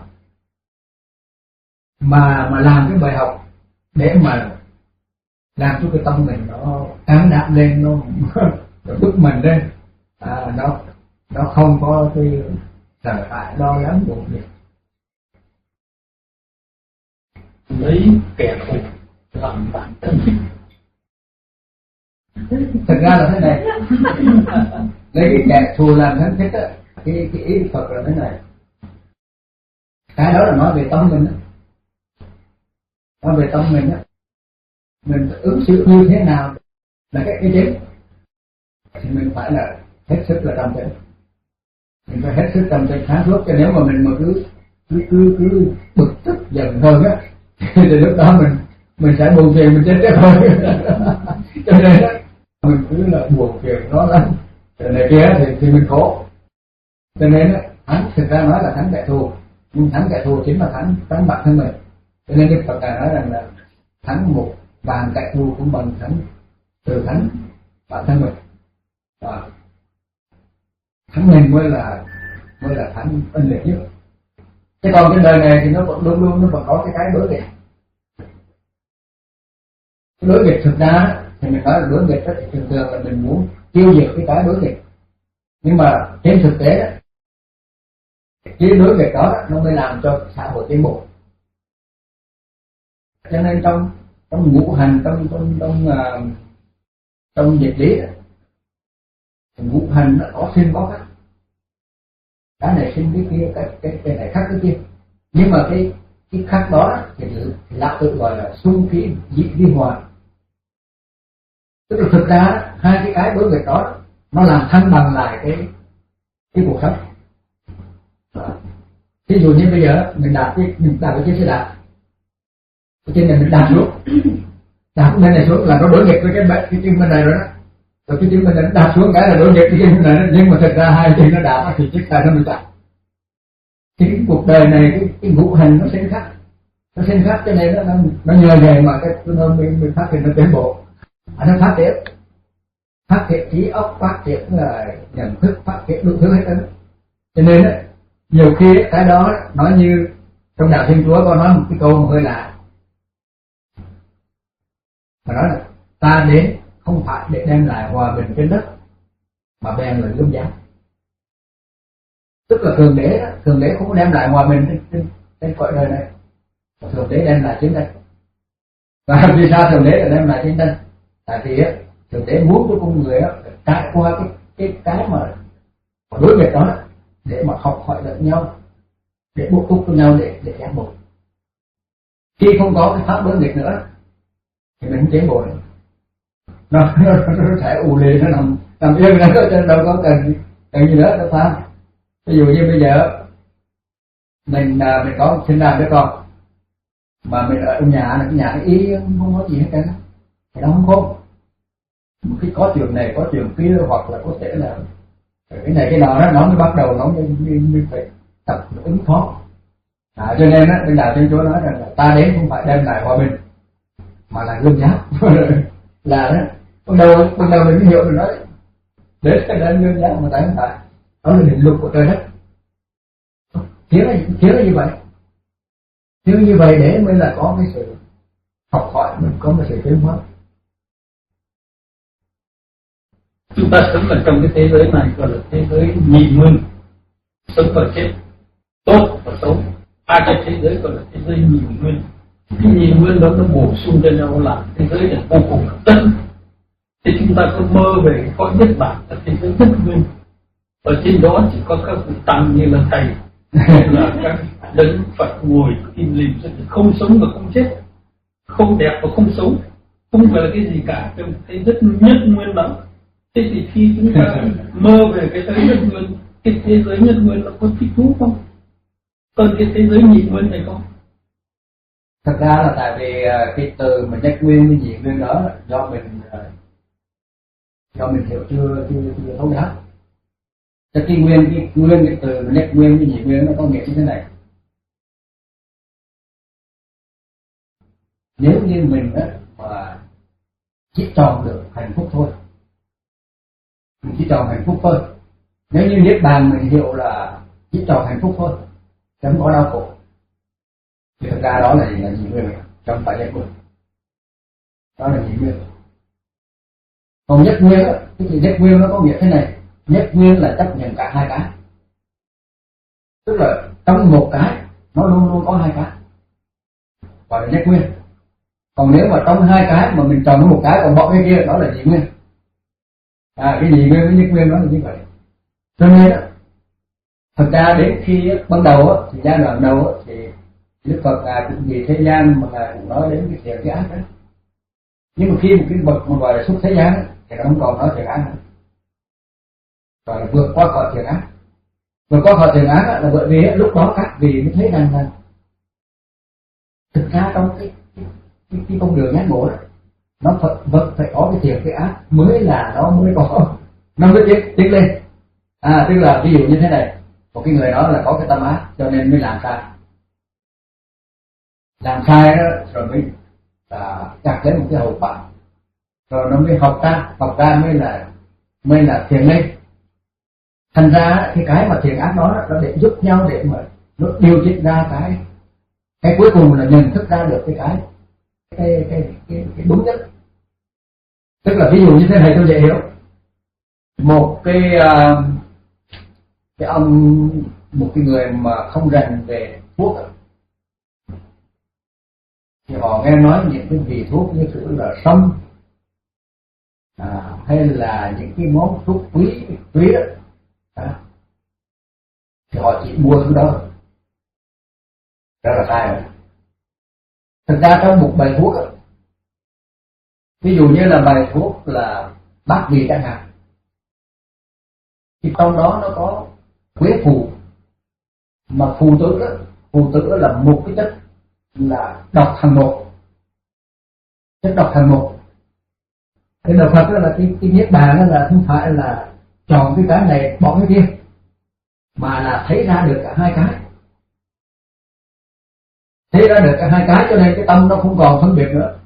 mà mà làm cái bài học để mà làm cho cái tâm mình nó can đảm lên, nó nó bức mình lên, à, nó nó không có cái sợ hãi lo lắng buồn phiền. Lấy kẻ thù làm bản thân. Thật ra là thế này, lấy cái kẻ thù làm thân thích á, cái cái ý Phật là thế này. Cái đó là nói về tâm mình á, nói về tâm mình á, mình ứng xử như thế nào là cái cái chính, thì mình phải là hết sức là trầm tĩnh, mình phải hết sức trầm tĩnh sáng suốt. Cho nếu mà mình mà cứ cứ cứ, cứ bực tức giận hơn á thì lúc đó mình mình sẽ buồn phiền, mình chết chết thôi. Cho nên đó, mình cứ là buồn phiền nó lắm này kia thì thì mình khổ. Cho nên đó, thắng thực ra nói là thắng kẻ thù, nhưng thắng kẻ thù chính là thắng thắng bản thân mình. Cho nên Đức Phật nói rằng là thắng một vàng cải thù cũng bằng thắng từ thắng bản thân mình. Và thắng mình mới là mới là thắng ân liệt nhất. Thế còn trên đời này thì nó vẫn luôn luôn nó vẫn có cái cái đối nghịch. Cái đối nghịch thực ra thì mình nói là đối nghịch đó, thì thường thường là mình muốn tiêu diệt cái cái đối nghịch, nhưng mà trên thực tế đó, cái đối nghịch đó nó mới làm cho xã hội tiến bộ. Cho nên trong trong ngũ hành trong trong trong uh, trong dịch lý đó, ngũ hành nó có sinh có khắc, cái này sinh cái kia, cái cái cái này khắc cái kia, nhưng mà cái cái khắc đó thì, thì lão tự gọi là xung khí dị vi hòa. Tức là thực ra hai cái cái đối nghịch đó nó làm thăng bằng lại cái cái cuộc sống. Ví dụ như bây giờ mình đạp cái mình đạp cái chiếc xe đạp, cái chân này mình đạp xuống, đạp bên này xuống là nó đối nghịch với cái cái, cái chân bên này rồi đó. Rồi cái chân bên này nó đạp xuống cái là đối nghịch với chân bên này, nhưng mà thực ra hai chân nó đạp thì chiếc xe nó mới chạy. Thì cái cuộc đời này cái, cái ngũ hành nó sinh khắc, nó sinh khắc cho nên nó nó, nó nhờ vậy mà cái nó mình mình phát triển nó tiến bộ, à, nó phát triển phát triển trí óc, phát triển là nhận thức, phát triển đủ thứ hết đó. Cho nên đó, nhiều khi cái đó nói như trong đạo Thiên Chúa có nói một cái câu mà hơi lạ, mà nói là ta đến không phải để đem lại hòa bình trên đất mà bèn là gươm giáo. Tức là thượng đế đó, thượng đế không có đem lại hòa bình trên trên, trên cõi đời này, mà thượng đế đem lại chiến tranh. Và vì sao thượng đế lại đem lại chiến tranh? Tại vì á, thượng đế muốn cho con người á trải qua cái cái cái mà đối nghịch đó để mà học hỏi lẫn nhau, để bổ túc cho nhau, để để giác ngộ. Khi không có cái pháp đối nghịch nữa thì mình không tiến bộ nữa. Nó nó nó sẽ ù lì, nó nằm nằm yên đó, cho đâu có cần cần gì nữa đâu phải. Ví dụ như bây giờ mình mình có sinh ra đứa con mà mình ở trong nhà là cái nhà cái ý không có gì hết trơn, thì nó không có. Khi có chuyện này có chuyện kia, hoặc là có thể là cái này cái nọ đó, nó mới bắt đầu nó mới, mới, mới phải tập ứng phó. À, cho nên á, bên đạo Thiên Chúa nói rằng là ta đến không phải đem lại hòa bình mà là gươm giáo. Là đó, ban đầu ban đầu mình mới hiểu, mình nói đến cái đem gươm giáo mà tại không phải, đó là định luật của trời đất. Thiếu là thiếu là như vậy, thiếu như vậy để mới là có cái sự học hỏi, mình có cái sự tiến hóa. Chúng ta sống ở trong cái thế giới này gọi là thế giới nhị nguyên, sống và chết, tốt và xấu. Hai cái thế giới gọi là thế giới nhị nguyên. Cái nhị nguyên đó nó bổ sung cho nhau làm thế giới là vô cùng tân. Thì chúng ta có mơ về cõi nhất bản là thế giới nhất nguyên. Ở trên đó chỉ có các vị tăng như là thầy, là các đấng Phật ngồi im lìm, không sống và không chết, không đẹp và không xấu, không phải là cái gì cả trong thế giới nhất nguyên đó. Thế thì khi chúng ta mơ về cái thế giới nhất nguyên, cái thế giới nhất nguyên nó có thích thú không? Còn cái thế giới nhị nguyên này không? Thật ra là tại vì cái từ mà nhất nguyên với nhị nguyên đó do mình do mình hiểu chưa chưa chưa thấu đáo. Cái cái nguyên cái nguyên cái từ nhất nguyên với nhị nguyên nó có nghĩa như thế này. Nếu như mình đó mà chỉ chọn được hạnh phúc thôi, mình chỉ chọn hạnh phúc thôi. Nếu như niết bàn mình hiểu là chỉ chọn hạnh phúc thôi, chẳng có đau khổ, thì thực ra đó là là nhị nguyên, không phải nhất nguyên. Đó là nhị nguyên. Còn nhất nguyên á, cái gì nhất nguyên nó có nghĩa thế này. Nhất nguyên là chấp nhận cả hai cái, tức là trong một cái nó luôn luôn có hai cái, gọi là nhất nguyên. Còn nếu mà trong hai cái mà mình chọn một cái còn bỏ cái kia, đó là nhị nguyên. À, cái nhị nguyên với nhất nguyên nó là như vậy. Cho nên á, thật ra đến khi ban đầu á, thì giai đoạn đầu á, thì Đức Phật à, cũng vì thế gian mà là cũng nói đến cái thiện cái ác đó. Nhưng mà khi một cái bậc mà gọi là xuất thế gian á, thì nó không còn nói thiện ác nữa, gọi là vượt qua khỏi thiện ác. Vượt qua khỏi thiện ác á, là bởi vì á, lúc đó các vị mới thấy rằng là thực ra trong cái cái, cái, cái con đường giác ngộ đó, nó phải, vẫn phải có cái thiện cái ác mới là nó mới có, nó mới tiến, tiến lên. À, tức là ví dụ như thế này, một cái người đó là có cái tâm ác cho nên mới làm sai, làm sai đó rồi mới là gặt lấy một cái hậu quả, rồi nó mới học ra, học ra mới là mới là thiền lên. Thành ra cái cái mà thiền ác đó nó để giúp nhau để mà nó điều chỉnh ra cái cái cuối cùng là nhận thức ra được cái cái cái cái, cái, cái đúng nhất. Tức là ví dụ như thế này tôi dễ hiểu, một cái uh, cái ông một cái người mà không rành về thuốc thì họ nghe nói những cái vị thuốc như kiểu là sâm à, hay là những cái món thuốc quý quý đó à, thì họ chỉ mua thứ đó, đó là sai rồi. Thực ra trong một bài thuốc đó, ví dụ như là bài thuốc là bát vị chẳng hạn, thì trong đó nó có quế phù, mà phù tử đó, phù tử là một cái chất là độc thành một, chất độc thành một. Cái đạo Phật đó là cái, cái niết bàn đó là không phải là chọn cái cái này bỏ cái kia, mà là thấy ra được cả hai cái, thấy ra được cả hai cái, cho nên cái tâm nó không còn phân biệt nữa.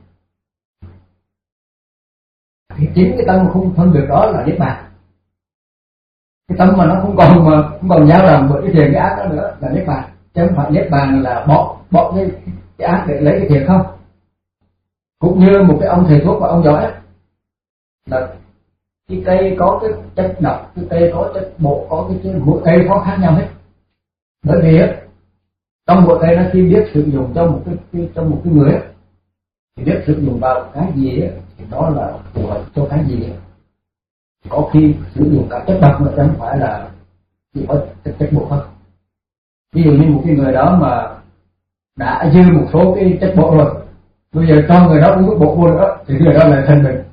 Thì chính cái tâm không phân biệt đó là niết bàn. Cái tâm mà nó không còn mà không còn dao động bởi cái thiền cái ác đó nữa là niết bàn, chứ không phải niết bàn là bỏ bỏ cái, cái ác để lấy cái thiền không. Cũng như một cái ông thầy thuốc mà ông giỏi là cái cây có cái chất độc, cái cây có chất bột, có cái chất, mỗi cây có khác nhau hết. Bởi vì trong mỗi cây nó khi biết sử dụng trong một cái, cái trong một cái người thì biết sử dụng vào cái gì thì đó là phù hợp cho cái gì. Có khi sử dụng cả chất độc nữa chứ không phải là chỉ có chất, chất bột thôi. Ví dụ như một cái người đó mà đã dư một số cái chất bột rồi, bây giờ cho người đó uống bột vô nữa thì người đó là thành bệnh.